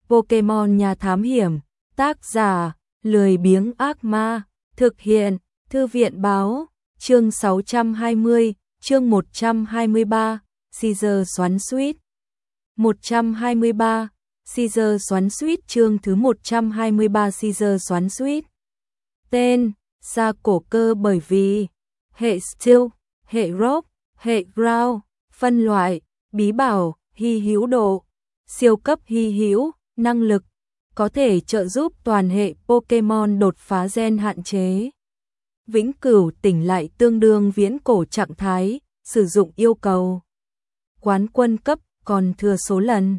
Pokemon Nhà Thám Hiểm, tác giả, lười biếng ác ma, thực hiện, Thư viện báo, chương 620, chương 123, Caesar xoắn xuýt. 123, Caesar xoắn xuýt chương thứ 123 Caesar xoắn xuýt. Tên, xa cổ cơ bởi vì, hệ Steel, hệ Rock, hệ Ground, phân loại, bí bảo, hy hữu độ, siêu cấp hy hữu, năng lực, có thể trợ giúp toàn hệ Pokemon đột phá gen hạn chế. Vĩnh cửu tỉnh lại tương đương viễn cổ trạng thái, sử dụng yêu cầu. Quán quân cấp còn thừa số lần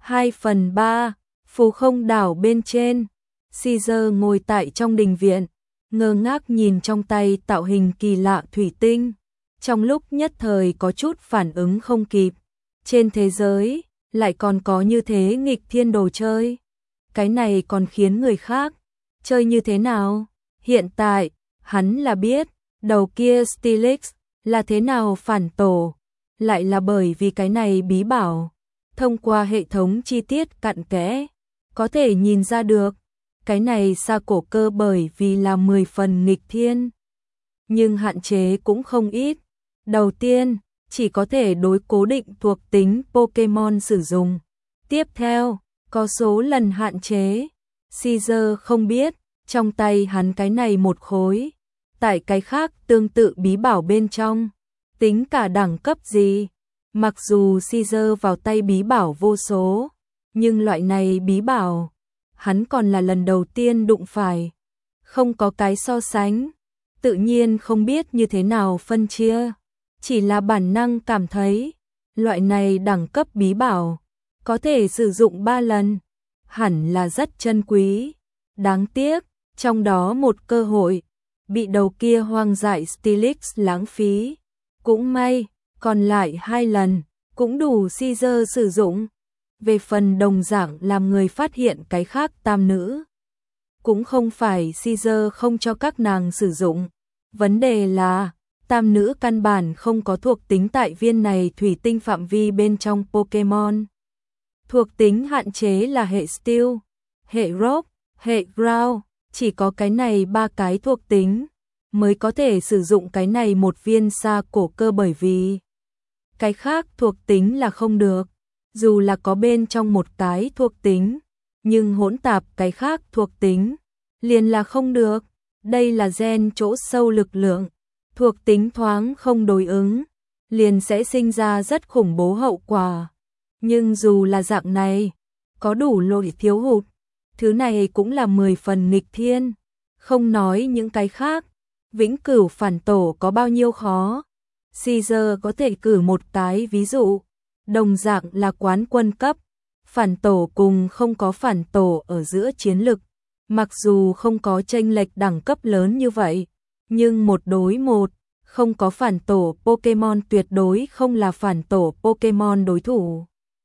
2/3, phù không đảo bên trên. Caesar ngồi tại trong đình viện, ngơ ngác nhìn trong tay tạo hình kỳ lạ thủy tinh. Trong lúc nhất thời có chút phản ứng không kịp. Trên thế giới, lại còn có như thế nghịch thiên đồ chơi. Cái này còn khiến người khác chơi như thế nào? Hiện tại, hắn là biết, đầu kia Steelix là thế nào phản tổ. Lại là bởi vì cái này bí bảo. Thông qua hệ thống chi tiết cặn kẽ, có thể nhìn ra được. Cái này xa cổ cơ bởi vì là 10 phần nghịch thiên. Nhưng hạn chế cũng không ít. Đầu tiên, chỉ có thể đối cố định thuộc tính Pokemon sử dụng. Tiếp theo, có số lần hạn chế. Caesar không biết, trong tay hắn cái này một khối. Tại cái khác tương tự bí bảo bên trong. Tính cả đẳng cấp gì? Mặc dù Caesar vào tay bí bảo vô số, nhưng loại này bí bảo, hắn còn là lần đầu tiên đụng phải. Không có cái so sánh, tự nhiên không biết như thế nào phân chia. Chỉ là bản năng cảm thấy, loại này đẳng cấp bí bảo, có thể sử dụng 3 lần, hẳn là rất chân quý. Đáng tiếc, trong đó một cơ hội, bị đầu kia hoang dại Steelix lãng phí. Cũng may, còn lại 2 lần, cũng đủ Caesar sử dụng. Về phần đồng dạng làm người phát hiện cái khác tam nữ. Cũng không phải Caesar không cho các nàng sử dụng. Vấn đề là, tam nữ căn bản không có thuộc tính tại viên này thủy tinh phạm vi bên trong Pokemon. Thuộc tính hạn chế là hệ Steel, hệ Rock, hệ Ground, chỉ có cái này 3 cái thuộc tính mới có thể sử dụng cái này một viên xa cổ cơ bởi vì cái khác thuộc tính là không được. Dù là có bên trong một cái thuộc tính, nhưng hỗn tạp cái khác thuộc tính liền là không được. Đây là gen chỗ sâu lực lượng. Thuộc tính thoáng không đối ứng, liền sẽ sinh ra rất khủng bố hậu quả. Nhưng dù là dạng này, có đủ lỗi thiếu hụt, thứ này cũng là 10 phần nghịch thiên. Không nói những cái khác, vĩnh cửu phản tổ có bao nhiêu khó. Caesar có thể cử một cái ví dụ, đồng dạng là quán quân cấp, phản tổ cùng không có phản tổ ở giữa chiến lực. Mặc dù không có chênh lệch đẳng cấp lớn như vậy, nhưng 1 đối 1, không có phản tổ Pokemon tuyệt đối không là phản tổ Pokemon đối thủ.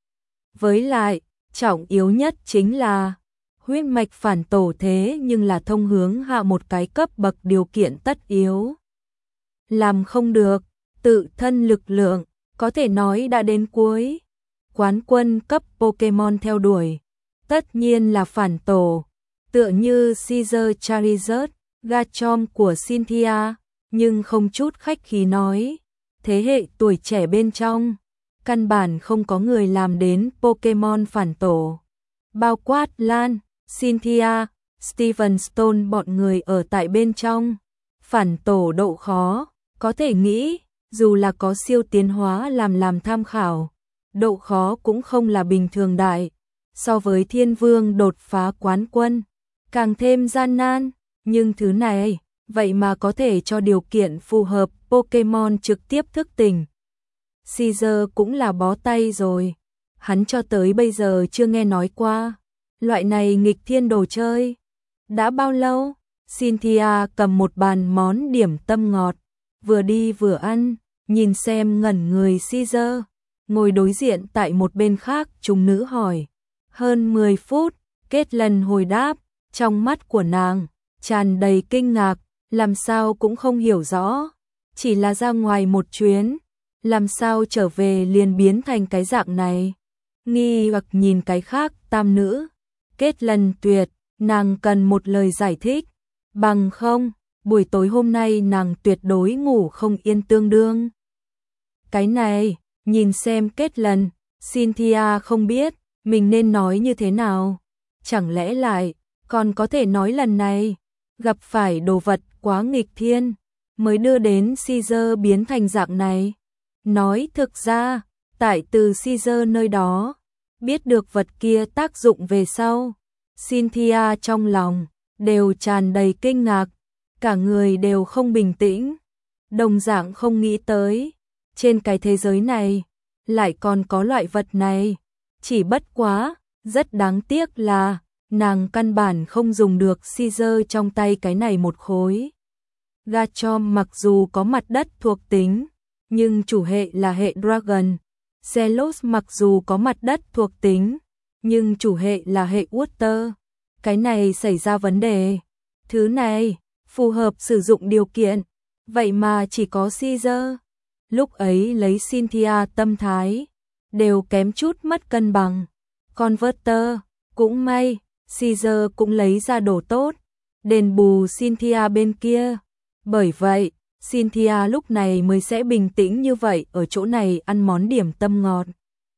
Với lại, trọng yếu nhất chính là huyết mạch phản tổ thế nhưng là thông hướng hạ một cái cấp bậc điều kiện tất yếu. Làm không được, tự thân lực lượng, có thể nói đã đến cuối. Quán quân cấp Pokemon theo đuổi, tất nhiên là phản tổ, tựa như Caesar Charizard, Garchomp của Cynthia, nhưng không chút khách khí nói, thế hệ tuổi trẻ bên trong, căn bản không có người làm đến Pokemon phản tổ. Bao quát Lan, Cynthia, Steven Stone bọn người ở tại bên trong. Phản tổ độ khó, có thể nghĩ, dù là có siêu tiến hóa làm tham khảo, độ khó cũng không là bình thường đại. So với Thiên Vương đột phá quán quân, càng thêm gian nan, nhưng thứ này, vậy mà có thể cho điều kiện phù hợp Pokemon trực tiếp thức tỉnh. Caesar cũng là bó tay rồi, hắn cho tới bây giờ chưa nghe nói qua. Loại này nghịch thiên đồ chơi. Đã bao lâu? Cynthia cầm một bàn món điểm tâm ngọt, vừa đi vừa ăn, nhìn xem ngẩn người Caesar. Ngồi đối diện tại một bên khác chúng nữ hỏi. Hơn 10 phút, kết lần hồi đáp, trong mắt của nàng tràn đầy kinh ngạc, làm sao cũng không hiểu rõ. Chỉ là ra ngoài một chuyến, làm sao trở về liền biến thành cái dạng này. Nghi hoặc nhìn cái khác tam nữ, Kết lần tuyệt, nàng cần một lời giải thích. Bằng không, buổi tối hôm nay nàng tuyệt đối ngủ không yên tương đương. Cái này, nhìn xem Kết lần, Cynthia không biết mình nên nói như thế nào. Chẳng lẽ lại, còn có thể nói lần này, gặp phải đồ vật quá nghịch thiên, mới đưa đến Caesar biến thành dạng này. Nói thực ra, tại từ Caesar nơi đó, biết được vật kia tác dụng về sau, Cynthia trong lòng đều tràn đầy kinh ngạc, cả người đều không bình tĩnh, đồng dạng không nghĩ tới, trên cái thế giới này lại còn có loại vật này, chỉ bất quá, rất đáng tiếc là nàng căn bản không dùng được Caesar trong tay cái này một khối. Gachom mặc dù có mặt đất thuộc tính, nhưng chủ hệ là hệ Dragon. Zelos mặc dù có mặt đất thuộc tính, nhưng chủ hệ là hệ Water. Cái này xảy ra vấn đề. Thứ này, phù hợp sử dụng điều kiện, vậy mà chỉ có Caesar. Lúc ấy lấy Cynthia tâm thái, đều kém chút mất cân bằng. Converter, cũng may, Caesar cũng lấy ra đồ tốt, đền bù Cynthia bên kia. Bởi vậy, Cynthia lúc này mới sẽ bình tĩnh như vậy ở chỗ này ăn món điểm tâm ngọt,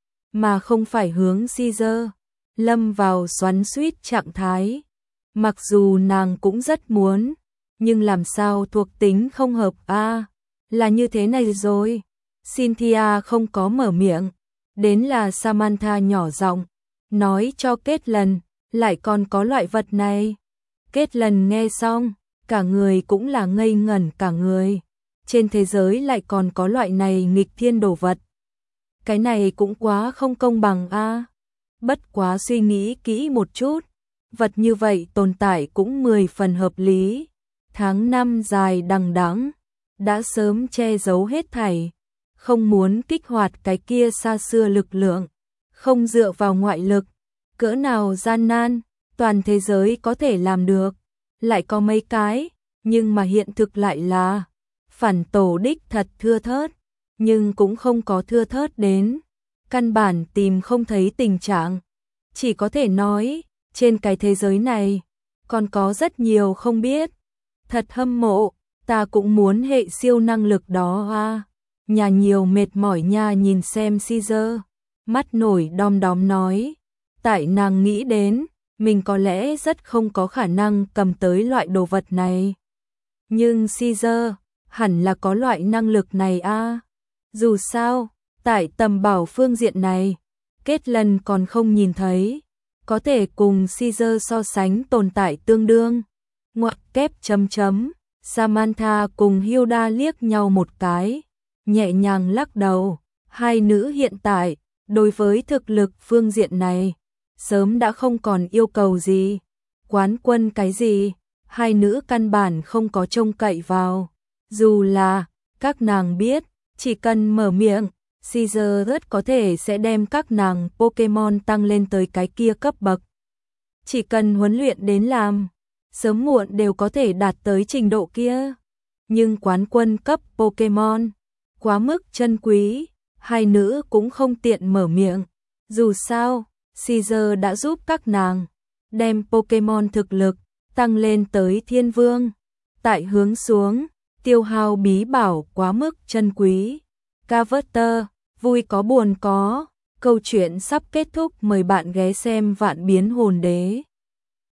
mà không phải hướng Caesar, lâm vào xoắn xuýt trạng thái. Mặc dù nàng cũng rất muốn, nhưng làm sao thuộc tính không hợp a? Là như thế này rồi. Cynthia không có mở miệng, đến là Samantha nhỏ giọng nói cho Kết lần, lại còn có loại vật này. Kết lần nghe xong, cả người cũng là ngây ngẩn cả người. Trên thế giới lại còn có loại này nghịch thiên đồ vật. Cái này cũng quá không công bằng a. Bất quá suy nghĩ kỹ một chút, vật như vậy tồn tại cũng 10 phần hợp lý. Tháng năm dài đằng đẵng, đã sớm che giấu hết thảy, không muốn kích hoạt cái kia xa xưa lực lượng, không dựa vào ngoại lực, cỡ nào gian nan, toàn thế giới có thể làm được, lại có mấy cái, nhưng mà hiện thực lại là phản tổ đích thật thưa thớt, nhưng cũng không có thưa thớt đến, căn bản tìm không thấy tình trạng, chỉ có thể nói, trên cái thế giới này, còn có rất nhiều không biết, thật hâm mộ, ta cũng muốn hệ siêu năng lực đó a. Nhà nhiều mệt mỏi nha nhìn xem Caesar, mắt nổi đom đóm nói, tại nàng nghĩ đến, mình có lẽ rất không có khả năng cầm tới loại đồ vật này. Nhưng Caesar, hẳn là có loại năng lực này a. Dù sao, tại tầm bảo phương diện này, Kết lần còn không nhìn thấy, có thể cùng Caesar so sánh tồn tại tương đương. Ngoặc kép chấm chấm, Samantha cùng Hilda liếc nhau một cái, nhẹ nhàng lắc đầu, hai nữ hiện tại, đối với thực lực phương diện này, sớm đã không còn yêu cầu gì, quán quân cái gì, hai nữ căn bản không có trông cậy vào, dù là, các nàng biết, chỉ cần mở miệng, Caesar rất có thể sẽ đem các nàng Pokemon tăng lên tới cái kia cấp bậc. Chỉ cần huấn luyện đến làm, sớm muộn đều có thể đạt tới trình độ kia. Nhưng quán quân cấp Pokemon, quá mức chân quý, hai nữ cũng không tiện mở miệng. Dù sao, Caesar đã giúp các nàng đem Pokemon thực lực tăng lên tới thiên vương. Tại hướng xuống, tiêu hao bí bảo quá mức chân quý. Carver, vui có buồn có, câu chuyện sắp kết thúc, mời bạn ghé xem Vạn Biến Hồn Đế.